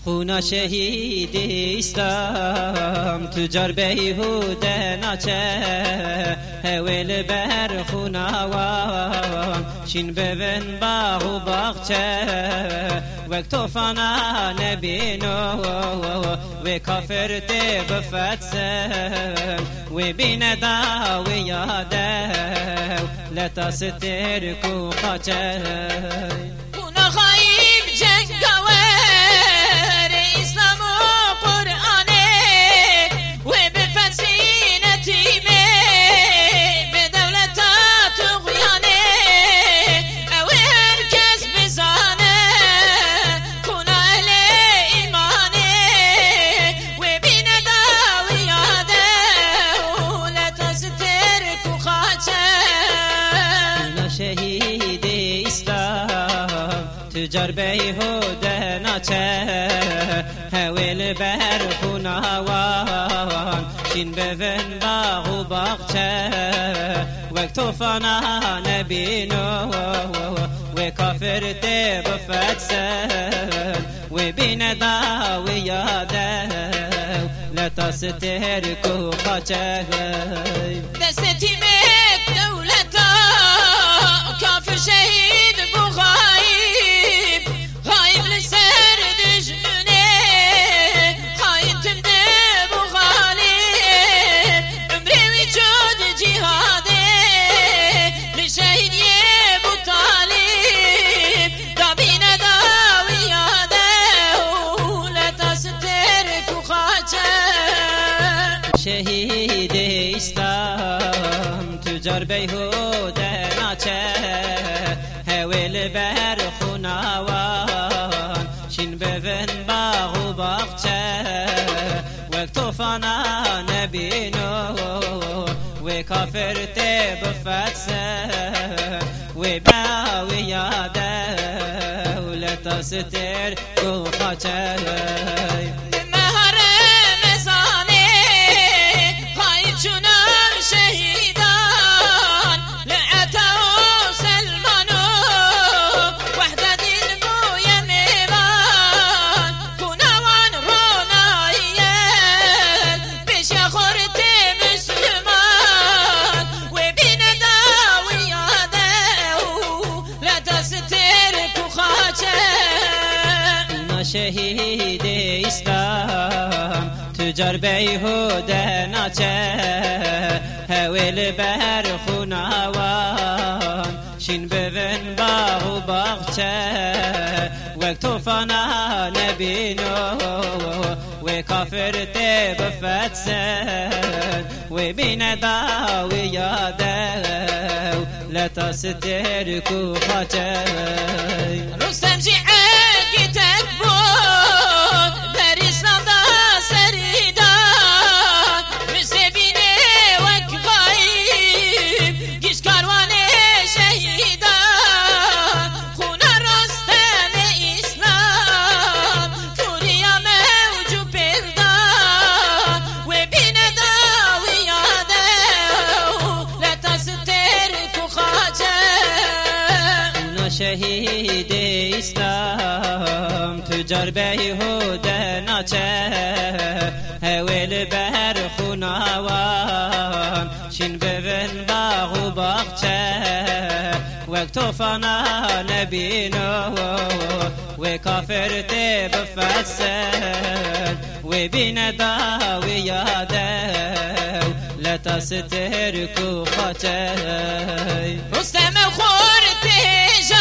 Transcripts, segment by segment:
خونا شهید اسلام تجار بیهوده ناچه هویل بر خونا وان شین ببن باغ و باغچه وقت طوفانا نبینو و کافر تی بفتسن و بین دا و یاده لتا ستر کو خاچه خونا خایب جنگاوه شهید اسلام تجار بیهوده ناچه هویل بر خونا وان شین ببن باغ و باغچه وقت طوفانا نبینو و کافر تی بفتسن و بین دا و یاده لتا ستر کو خاچه دستی مک دولتا کافر شهید بو غایب غایب لسر دجمنه خاين تبدأ بو غالب عمري وجود جهاده لشهيد يبو طالب دابينا داوي هذا ولا تسترك وخاجه شهید اسلام تجار بیهوده ناچه هویل بر خونا وان شین ببن باغ و باغچه وقت طوفانا نبینو و کافر تی بفتسن و باوی یاده ولتا ستر کو خاچه شهید اسلام تجار بیهوده ناچه هویل بر خونا وان شین ببن باغ و باغچه وقت طوفانا نبینو و کافر تی بفتسن و بین دا و یاده لتا ستر کو خاچه رستم شیعه تكبر بريسلام دا سريدان مسبيني وك غايب جيش كارواني شهيدان خونا رستم اسلام فوريا موجو بلدان وبين داوي يادو لا تسترك وخاجه شهید اسلام تجار بیهوده ناچه هویل بر خونا وان شین ببن باغ و باغچه وقت طوفانا نبینو و کافر تی بفتسن و بین دا و یاده لتا ستر کو خاچه رستم خورته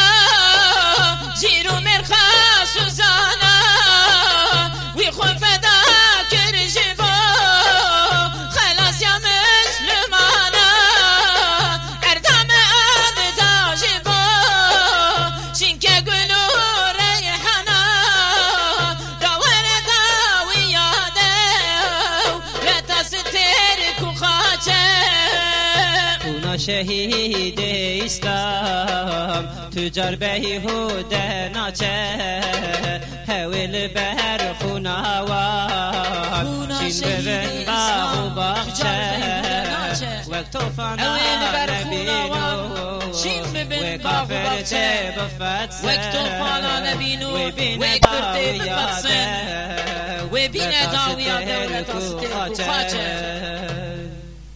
جيرو مرخص وزانا ويخون فدا كرجبا خلاص يا مسلمانا اردام ابدا جبا شنكا قلو ريحانا داور داوي يادو لا تسترك وخاجه خونا شهید اسلام تجار بیهوده ناچه هویل بر خونا وان شین ببن باغ و باغچه وقت طوفانا نبینو و کافر تی بفتسن وقت طوفانا نبینو و بین دا و یاده دین داویا دولت آسته خاچه